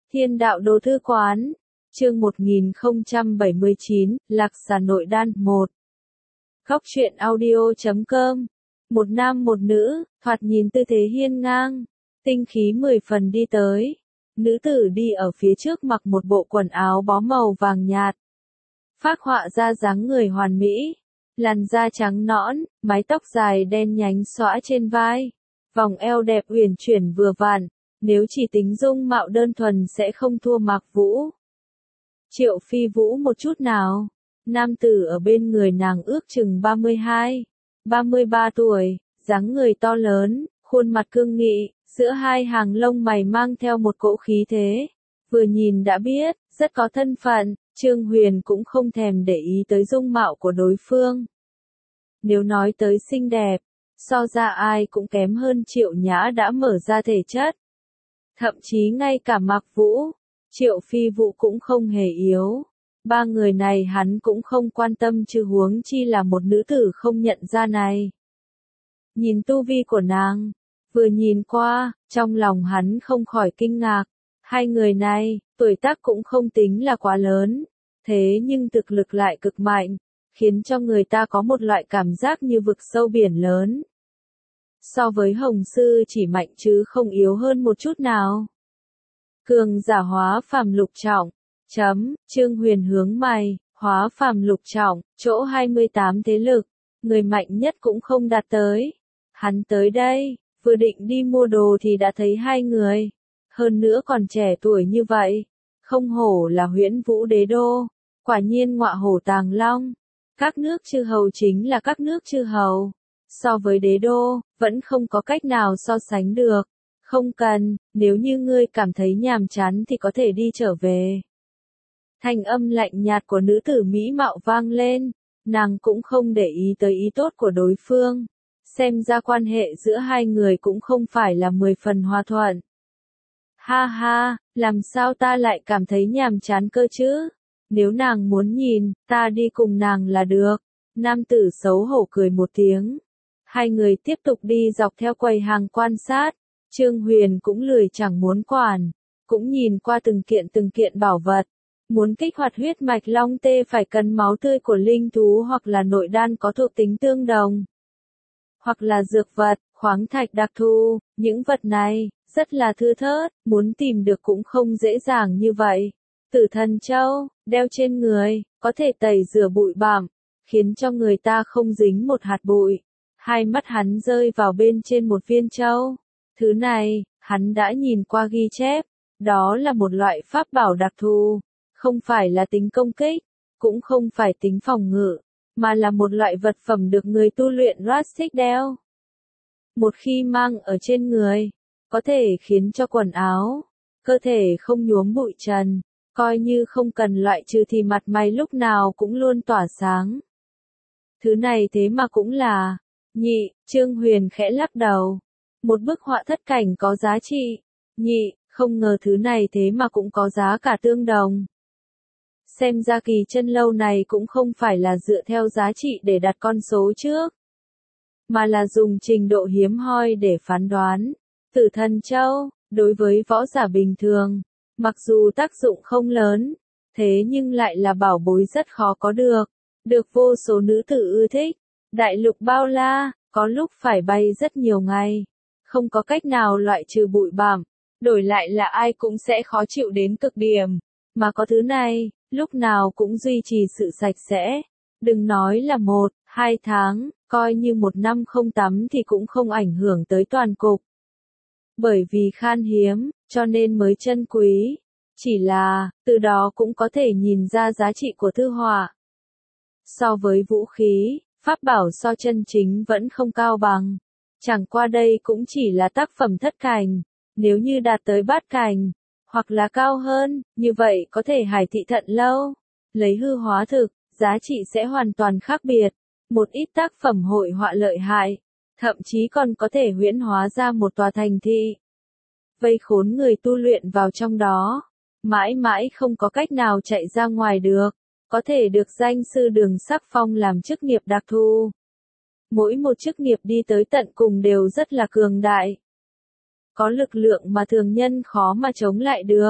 Thiên đạo đồ thư quán, chương 1079, Lạc xà nội đan 1. Góc truyện audio.com. Một nam một nữ, thoạt nhìn tư thế hiên ngang, tinh khí 10 phần đi tới. Nữ tử đi ở phía trước mặc một bộ quần áo bó màu vàng nhạt, phác họa ra dáng người hoàn mỹ, làn da trắng nõn, mái tóc dài đen nhánh xõa trên vai, vòng eo đẹp uyển chuyển vừa vặn, nếu chỉ tính dung mạo đơn thuần sẽ không thua Mạc Vũ. Triệu Phi Vũ một chút nào. Nam tử ở bên người nàng ước chừng 32, 33 tuổi, dáng người to lớn, khuôn mặt cương nghị, giữa hai hàng lông mày mang theo một cỗ khí thế. Vừa nhìn đã biết, rất có thân phận, Trương Huyền cũng không thèm để ý tới dung mạo của đối phương. Nếu nói tới xinh đẹp, so ra ai cũng kém hơn Triệu Nhã đã mở ra thể chất. Thậm chí ngay cả Mạc Vũ, Triệu Phi Vũ cũng không hề yếu. Ba người này hắn cũng không quan tâm chứ huống chi là một nữ tử không nhận ra này. Nhìn tu vi của nàng, vừa nhìn qua, trong lòng hắn không khỏi kinh ngạc. Hai người này, tuổi tác cũng không tính là quá lớn, thế nhưng thực lực lại cực mạnh, khiến cho người ta có một loại cảm giác như vực sâu biển lớn. So với Hồng Sư chỉ mạnh chứ không yếu hơn một chút nào. Cường giả hóa phàm lục trọng. Trương Huyền hướng mày, hóa phàm lục trọng, chỗ 28 thế lực, người mạnh nhất cũng không đạt tới. Hắn tới đây, vừa định đi mua đồ thì đã thấy hai người. Hơn nữa còn trẻ tuổi như vậy. Không hổ là Huyễn Vũ Đế Đô. Quả nhiên ngọa hổ tàng long. Các nước chư hầu chính là các nước chư hầu. So với đế đô, vẫn không có cách nào so sánh được. Không cần, nếu như ngươi cảm thấy nhàm chán thì có thể đi trở về. Thanh âm lạnh nhạt của nữ tử mỹ mạo vang lên, nàng cũng không để ý tới ý tốt của đối phương. Xem ra quan hệ giữa hai người cũng không phải là 10 phần hòa thuận. Ha ha, làm sao ta lại cảm thấy nhàm chán cơ chứ? Nếu nàng muốn nhìn, ta đi cùng nàng là được. Nam tử xấu hổ cười một tiếng. Hai người tiếp tục đi dọc theo quầy hàng quan sát. Trương Huyền cũng lười chẳng muốn quản, cũng nhìn qua từng kiện bảo vật. Muốn kích hoạt huyết mạch long tê phải cần máu tươi của linh thú hoặc là nội đan có thuộc tính tương đồng. Hoặc là dược vật, khoáng thạch đặc thù, những vật này, rất là thưa thớt, muốn tìm được cũng không dễ dàng như vậy. Tử Thần Châu, đeo trên người, có thể tẩy rửa bụi bặm, khiến cho người ta không dính một hạt bụi. Hai mắt hắn rơi vào bên trên một viên châu. Thứ này, hắn đã nhìn qua ghi chép, đó là một loại pháp bảo đặc thù, không phải là tính công kích, cũng không phải tính phòng ngự, mà là một loại vật phẩm được người tu luyện Rastic đeo. Một khi mang ở trên người, có thể khiến cho quần áo, cơ thể không nhuốm bụi trần, coi như không cần loại trừ thì mặt mày lúc nào cũng luôn tỏa sáng. Thứ này thế mà cũng là, nhị, Trương Huyền khẽ lắc đầu. Một bức họa thất cảnh có giá trị. Nhị, không ngờ thứ này thế mà cũng có giá cả tương đồng. Xem ra kỳ chân lâu này cũng không phải là dựa theo giá trị để đặt con số trước, mà là dùng trình độ hiếm hoi để phán đoán. Tử Thần Châu, đối với võ giả bình thường, mặc dù tác dụng không lớn, thế nhưng lại là bảo bối rất khó có được vô số nữ tử ưa thích. Đại lục bao la, có lúc phải bay rất nhiều ngày. Không có cách nào loại trừ bụi bặm, đổi lại là ai cũng sẽ khó chịu đến cực điểm. Mà có thứ này, lúc nào cũng duy trì sự sạch sẽ. Đừng nói là 1-2 tháng, coi như một năm không tắm thì cũng không ảnh hưởng tới toàn cục. Bởi vì khan hiếm, cho nên mới chân quý. Chỉ là, từ đó cũng có thể nhìn ra giá trị của thư họa. So với vũ khí, pháp bảo so chân chính vẫn không cao bằng. Chẳng qua đây cũng chỉ là tác phẩm thất cảnh, nếu như đạt tới bát cảnh, hoặc là cao hơn, như vậy có thể hải thị thận lâu. Lấy hư hóa thực, giá trị sẽ hoàn toàn khác biệt. Một ít tác phẩm hội họa lợi hại, thậm chí còn có thể huyễn hóa ra một tòa thành thị. Vây khốn người tu luyện vào trong đó, mãi mãi không có cách nào chạy ra ngoài được, có thể được danh sư Đường Sắc Phong làm chức nghiệp đặc thù. Mỗi một chức nghiệp đi tới tận cùng đều rất là cường đại. Có lực lượng mà thường nhân khó mà chống lại được.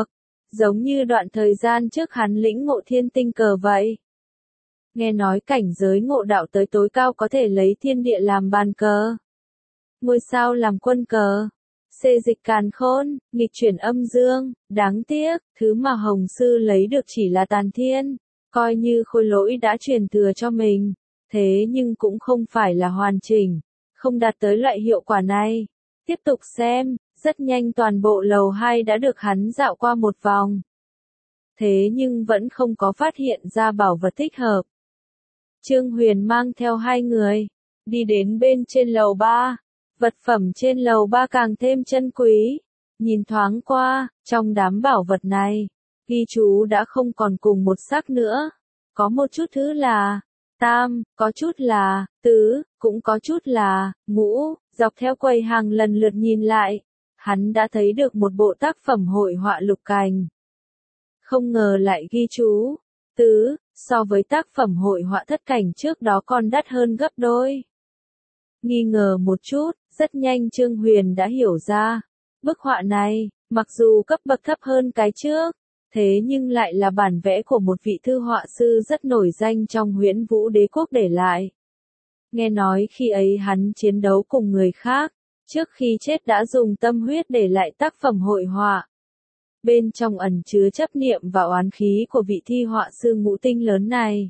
giống như đoạn thời gian trước hắn lĩnh ngộ thiên tinh cờ vậy. Nghe nói cảnh giới ngộ đạo tới tối cao có thể lấy thiên địa làm bàn cờ, ngôi sao làm quân cờ, xê dịch càn khôn, nghịch chuyển âm dương, đáng tiếc, thứ mà Hồng Sư lấy được chỉ là tàn thiên, coi như khôi lỗi đã truyền thừa cho mình, thế nhưng cũng không phải là hoàn chỉnh, không đạt tới loại hiệu quả này. Tiếp tục xem, rất nhanh toàn bộ lầu 2 đã được hắn dạo qua một vòng. Thế nhưng vẫn không có phát hiện ra bảo vật thích hợp. Trương Huyền mang theo hai người, đi đến bên trên lầu 3. Vật phẩm trên lầu 3 càng thêm chân quý. Nhìn thoáng qua, trong đám bảo vật này, ghi chú đã không còn cùng một sắc nữa. Có một chút thứ là tam, có chút là tứ, cũng có chút là ngũ. Dọc theo quầy hàng lần lượt nhìn lại, hắn đã thấy được một bộ tác phẩm hội họa lục cảnh. Không ngờ lại ghi chú tứ, so với tác phẩm hội họa thất cảnh trước đó còn đắt hơn gấp đôi. Nghi ngờ một chút, rất nhanh Trương Huyền đã hiểu ra. Bức họa này, mặc dù cấp bậc thấp hơn cái trước, thế nhưng lại là bản vẽ của một vị thư họa sư rất nổi danh trong Huyễn Vũ Đế quốc để lại. Nghe nói khi ấy hắn chiến đấu cùng người khác, trước khi chết đã dùng tâm huyết để lại tác phẩm hội họa. Bên trong ẩn chứa chấp niệm và oán khí của vị thi họa sư ngũ tinh lớn này.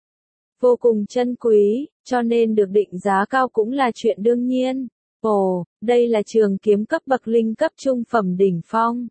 Vô cùng chân quý, cho nên được định giá cao cũng là chuyện đương nhiên. Ồ, đây là trường kiếm cấp bậc linh cấp trung phẩm đỉnh phong.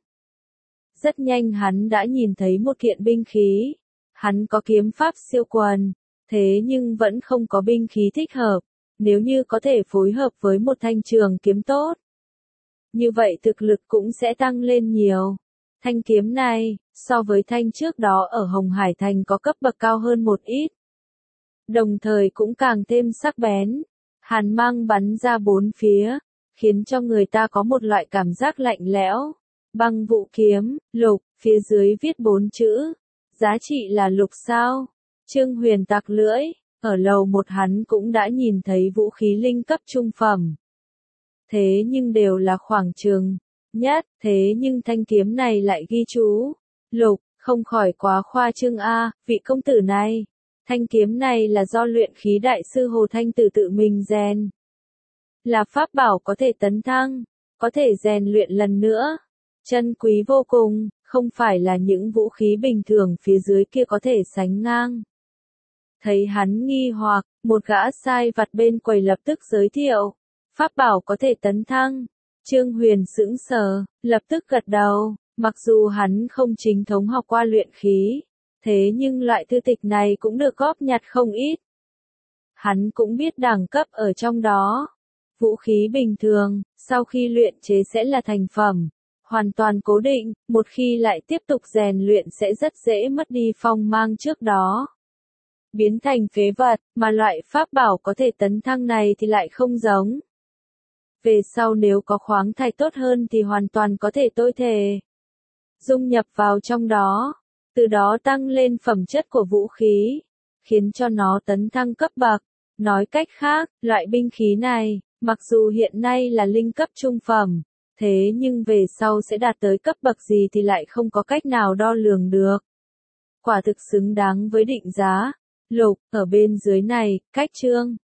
Rất nhanh hắn đã nhìn thấy một kiện binh khí. Hắn có kiếm pháp siêu quần, thế nhưng vẫn không có binh khí thích hợp. Nếu như có thể phối hợp với một thanh trường kiếm tốt, như vậy thực lực cũng sẽ tăng lên nhiều. Thanh kiếm này, so với thanh trước đó ở Hồng Hải Thành có cấp bậc cao hơn một ít. Đồng thời cũng càng thêm sắc bén. Hàn mang bắn ra bốn phía, khiến cho người ta có một loại cảm giác lạnh lẽo. Băng vũ kiếm, lục, phía dưới viết 4 chữ. Giá trị là lục sao? Trương Huyền tặc lưỡi, ở lầu 1 hắn cũng đã nhìn thấy vũ khí linh cấp trung phẩm. Thế nhưng đều là khoảng chừng nhất, thế nhưng thanh kiếm này lại ghi chú lục, không khỏi quá khoa trương a, vị công tử này. Thanh kiếm này là do luyện khí đại sư Hồ Thanh Tử tự mình rèn. Là pháp bảo có thể tấn thăng, có thể rèn luyện lần nữa. Chân quý vô cùng, không phải là những vũ khí bình thường phía dưới kia có thể sánh ngang. Thấy hắn nghi hoặc, một gã sai vặt bên quầy lập tức giới thiệu. Pháp bảo có thể tấn thăng. Trương Huyền sững sờ, lập tức gật đầu, mặc dù hắn không chính thống học qua luyện khí. Thế nhưng loại thư tịch này cũng được góp nhặt không ít. Hắn cũng biết đẳng cấp ở trong đó. Vũ khí bình thường, sau khi luyện chế sẽ là thành phẩm, hoàn toàn cố định, một khi lại tiếp tục rèn luyện sẽ rất dễ mất đi phong mang trước đó. Biến thành phế vật, mà loại pháp bảo có thể tấn thăng này thì lại không giống. Về sau nếu có khoáng thạch tốt hơn thì hoàn toàn có thể tôi thề dung nhập vào trong đó. Từ đó tăng lên phẩm chất của vũ khí, khiến cho nó tấn thăng cấp bậc. Nói cách khác, loại binh khí này, mặc dù hiện nay là linh cấp trung phẩm, thế nhưng về sau sẽ đạt tới cấp bậc gì thì lại không có cách nào đo lường được. Quả thực xứng đáng với định giá. Lục, ở bên dưới này, cách chương